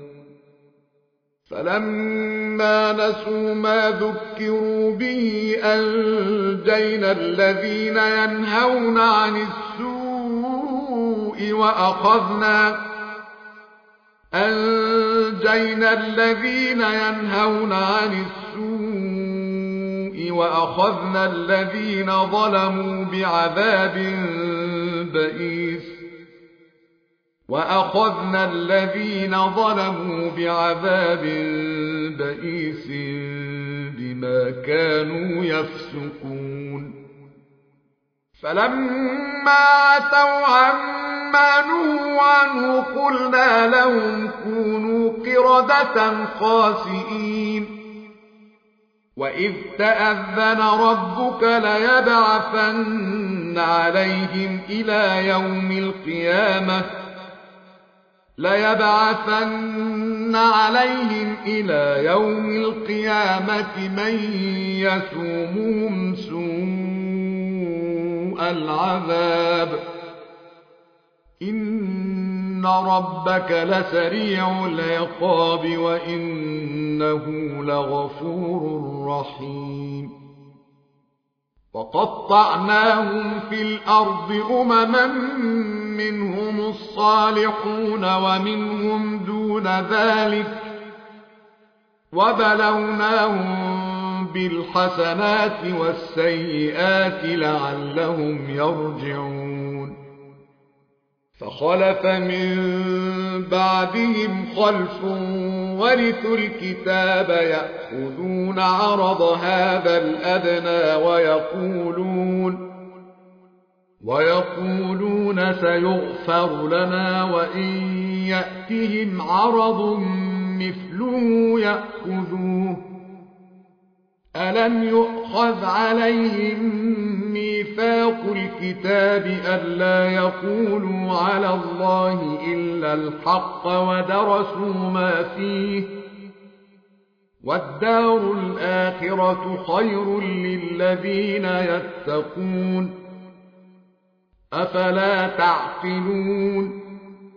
فلما نسوا ما ذكروا به أنجينا الذين ينهون عن السوء وأخذنا الذين ظلموا بعذاب بئيس بما كانوا يفسقون. فلما عتوا عما نهوا عنه قلنا لهم كونوا قردة خاسئين. وإذ تأذن ربك ليبعثن عليهم إلى يوم القيامة من يسومهم سوء العذاب إن ربك لسريع العقاب وإنه لغفور رحيم. وقطعناهم في الأرض أمما منهم الصالحون ومنهم دون ذلك وبلوناهم بالحسنات والسيئات لعلهم يرجعون. فخلف من بعدهم خلف ورثوا الكتاب يأخذون عرض هذا الأدنى ويقولون سيغفر لنا وإن يأتهم عرض مثله يأخذوه. ألم يؤخذ عليهم ميثاق الكتاب ألا يقولوا على الله إلا الحق ودرسوا ما فيه والدار الآخرة خير للذين يتقون أفلا تعقلون.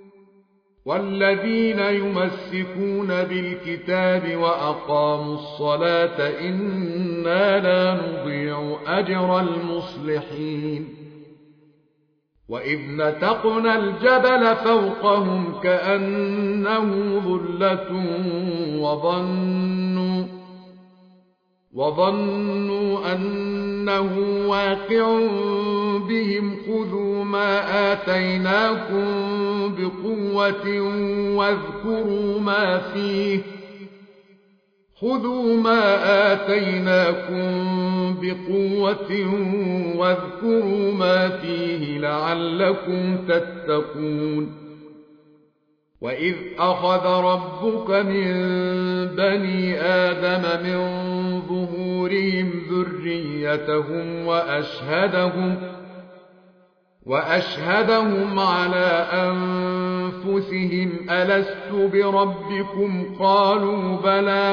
والذين يمسكون بالكتاب وأقاموا الصلاة إنا لا نضيع أجر المصلحين. وإذ نتقنا الجبل فوقهم كأنه ظلة وظنوا أنه واقع بهم خذوا ما آتيناكم بقوة واذكروا ما فيه لعلكم تتقون. وإذ أخذ ربك من بني آدم من ظهورهم ذريتهم وأشهدهم على أنفسهم ألست بربكم قالوا بلى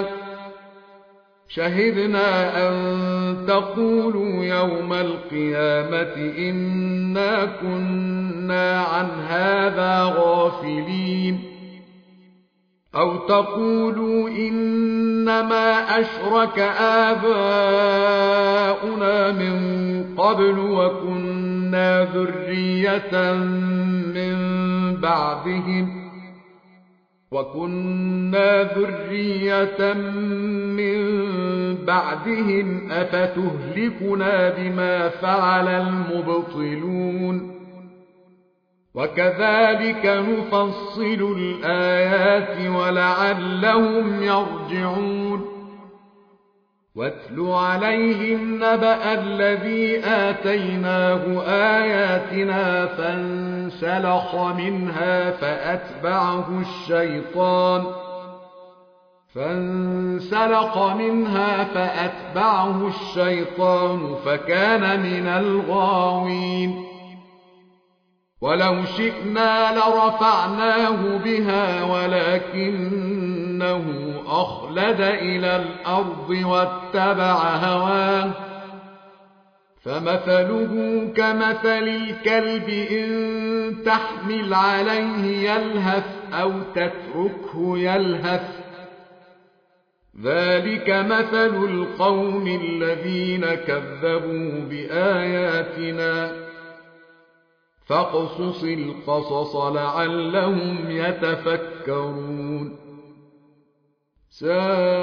شهدنا أن تقولوا يوم القيامة إنا كنا عن هذا غافلين أو تقولوا إنما أشرك آباؤنا من قبل وكنا ذرية من بعدهم أفتهلكنا بما فعل المبطلون وكذلك نفصل الآيات ولعلهم يرجعون واتل عليهم نبأ الذي آتيناه آياتنا فانسلخ منها فأتبعه الشيطان فكان من الغاوين ولو شئنا لرفعناه بها ولكنه أخلد إلى الأرض واتبع هواه فمثله كمثل الكلب إن تحمل عليه يلهث أو تتركه يلهث ذلك مثل القوم الذين كذبوا بآياتنا فاقصص القصص لعلهم يتفكرون ساء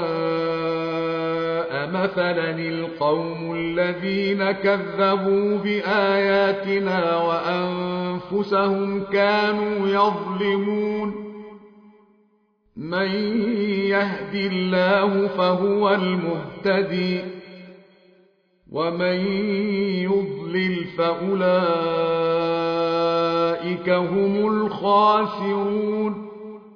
مثلا القوم الذين كذبوا بآياتنا وأنفسهم كانوا يظلمون من يهد الله فهو المهتدي ومن يضلل فأولئك هم الخاسرون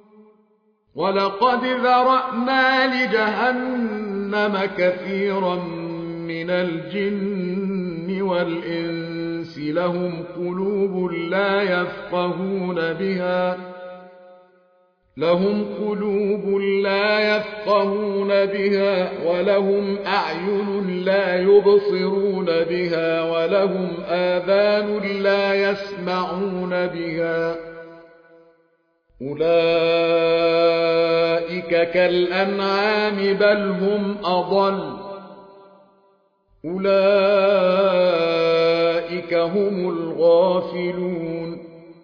ولقد ذرأنا لجهنم كثيرا من الجن والإنس لهم قلوب لا يفقهون بها ولهم أعين لا يبصرون بها ولهم آذان لا يسمعون بها أولئك كالأنعام بل هم أضل أولئك هم الغافلون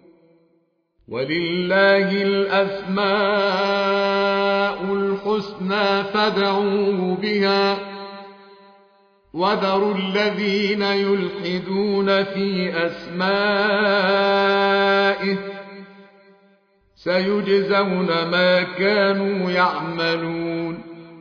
ولله الأسماء الحسنى فادعوه بها وذروا الذين يلحدون في أسمائه سيجزون ما كانوا يعملون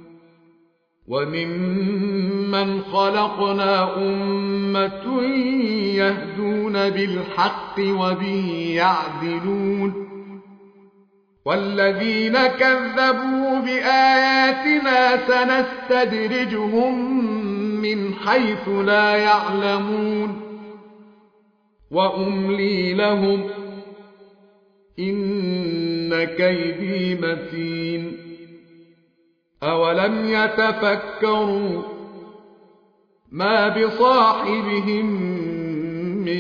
وممن خلقنا أمة يهدون بالحق وبه يعدلون والذين كذبوا بآياتنا سنستدرجهم من حيث لا يعلمون وأملي لهم إن كيدي متين أولم يتفكروا ما بصاحبهم من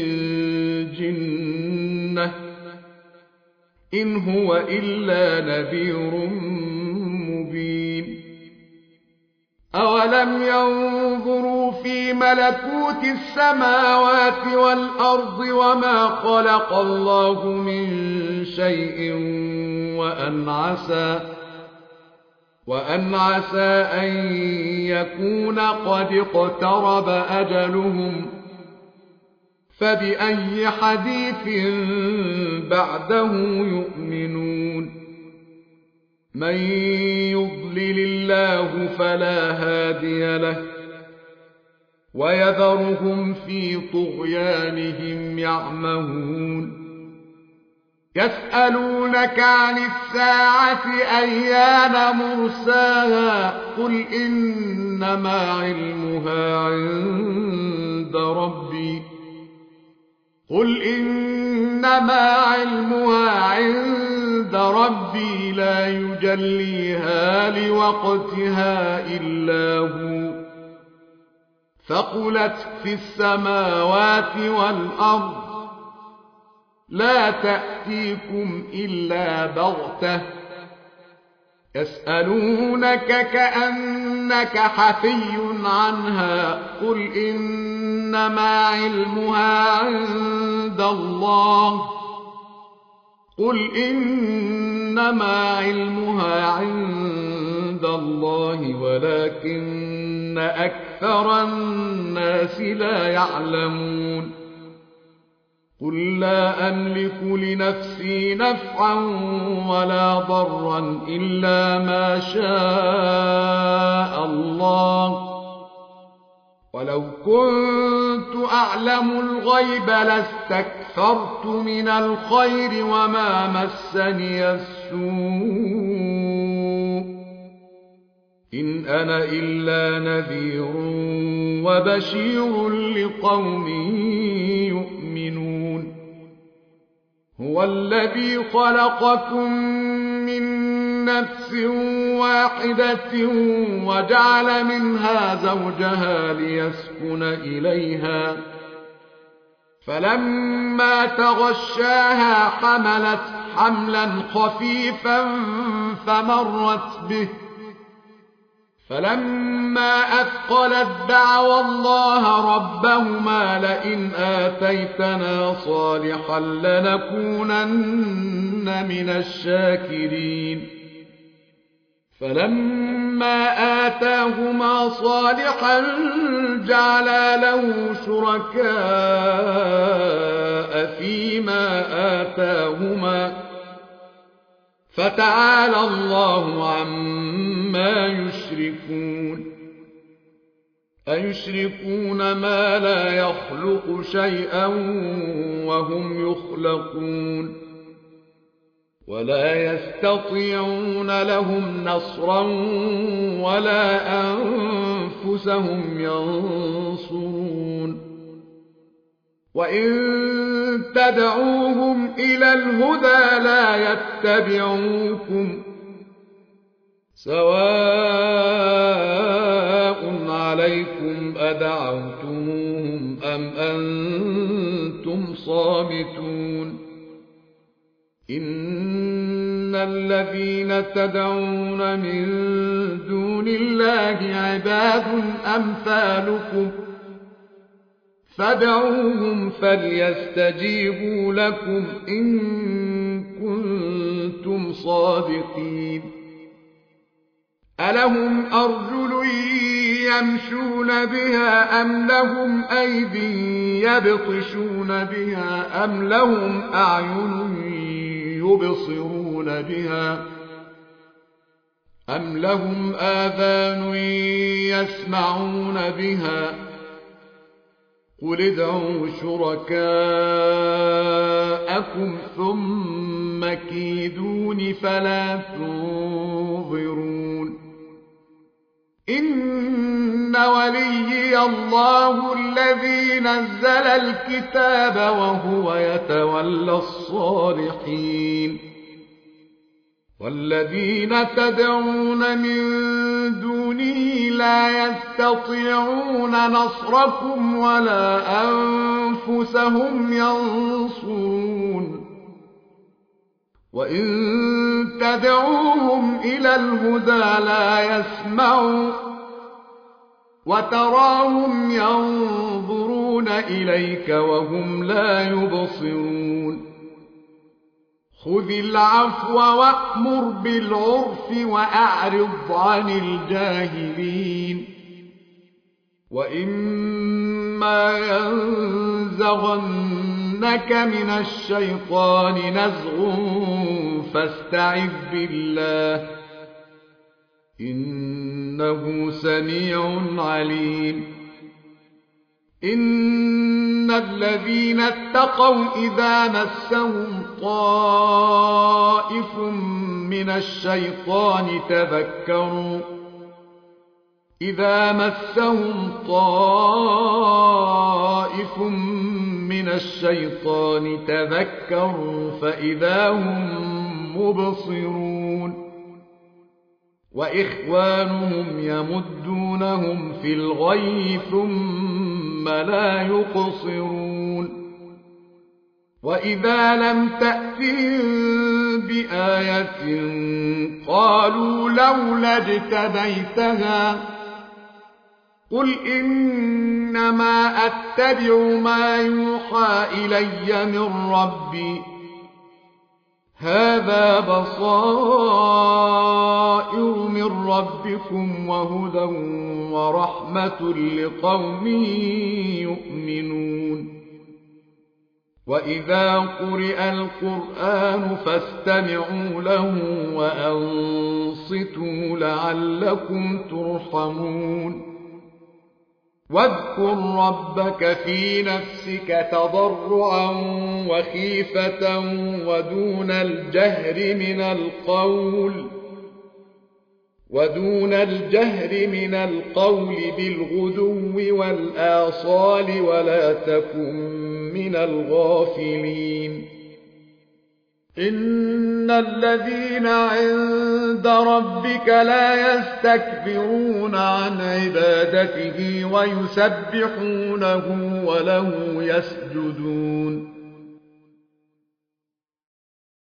جنة إن هو إلا نذير مبين أولم ينظروا في ملكوت السماوات والأرض وما خلق الله من شيء وأن عسى أن يكون قد اقترب أجلهم فبأي حديث بعده يؤمنون من يضلل الله فلا هادي له ويذرهم في طغيانهم يعمهون يسألونك عن الساعة أيان مرساها قل إنما علمها عند ربي لا يجليها لوقتها إلا هو ثقلت في السماوات والأرض لا تأتيكم إلا بغتة يسألونك كأنك حفي عنها قل إنما علمها عند الله ولكن أكثر الناس لا يعلمون قل لا أملك لنفسي نفعا ولا ضرا إلا ما شاء الله ولو كنت أعلم الغيب لاستكثرت من الخير وما مسني السوء إن أنا إلا نذير وبشير لقوم يؤمنون هو الذي خلقكم من نفس واحدة وجعل منها زوجها ليسكن إليها فلما تغشاها حملت حملا خفيفا فمرت به فلما أثقلت دعوا الله ربهما لئن آتيتنا صالحا لنكونن من الشاكرين فلما آتاهما صالحا جعلا له شركاء فيما آتاهما فتعالى الله عما يشركون أيشركون ما لا يخلق شيئا وهم يخلقون ولا يستطيعون لهم نصرا ولا أنفسهم ينصرون وإن تدعوهم إلى الهدى لا يتبعوكم سواء عليكم أدعوتموهم أم أنتم صامتون إن الذين تدعون من دون الله عباد أمثالكم فادعوهم فليستجيبوا لكم إن كنتم صادقين ألهم أرجل يمشون بها أم لهم أيد يبطشون بها أم لهم أعين يبصرون بها أم لهم آذان يسمعون بها قل ادعوا شركاءكم ثم كيدون فلا تنظرون إن وليي الله الذي نزل الكتاب وهو يتولى الصالحين والذين تدعون من دونه لا يستطيعون نصركم ولا أنفسهم ينصرون وإن تدعوهم إلى الهدى لا يسمعوا وتراهم ينظرون إليك وهم لا يبصرون خذ العفو وأمر بالعرف وأعرض عن الجاهلين وإما ينزغنك من الشيطان نزغ فاستعذ بالله إنه سميع عليم إن الذين اتقوا إذا مسهم طائف من الشيطان تذكروا فإذا هم مبصرون وإخوانهم يمدونهم في الغي ثم لا يقصرون وإذا لم تأتهم بآية قالوا لولا اجتبيتها قل إنما أتبع ما يوحى إلي من ربي هذا بصائر من ربكم وهدى ورحمة لقوم يؤمنون وإذا قرئ القرآن فاستمعوا له وأنصتوا لعلكم ترحمون واذكر ربك في نفسك تضرعا وخيفة ودون الجهر من القول بالغدو والآصال ولا تكن من الغافلين إن الذين عند ربك لا يستكبرون عن عبادته ويسبحونه وله يسجدون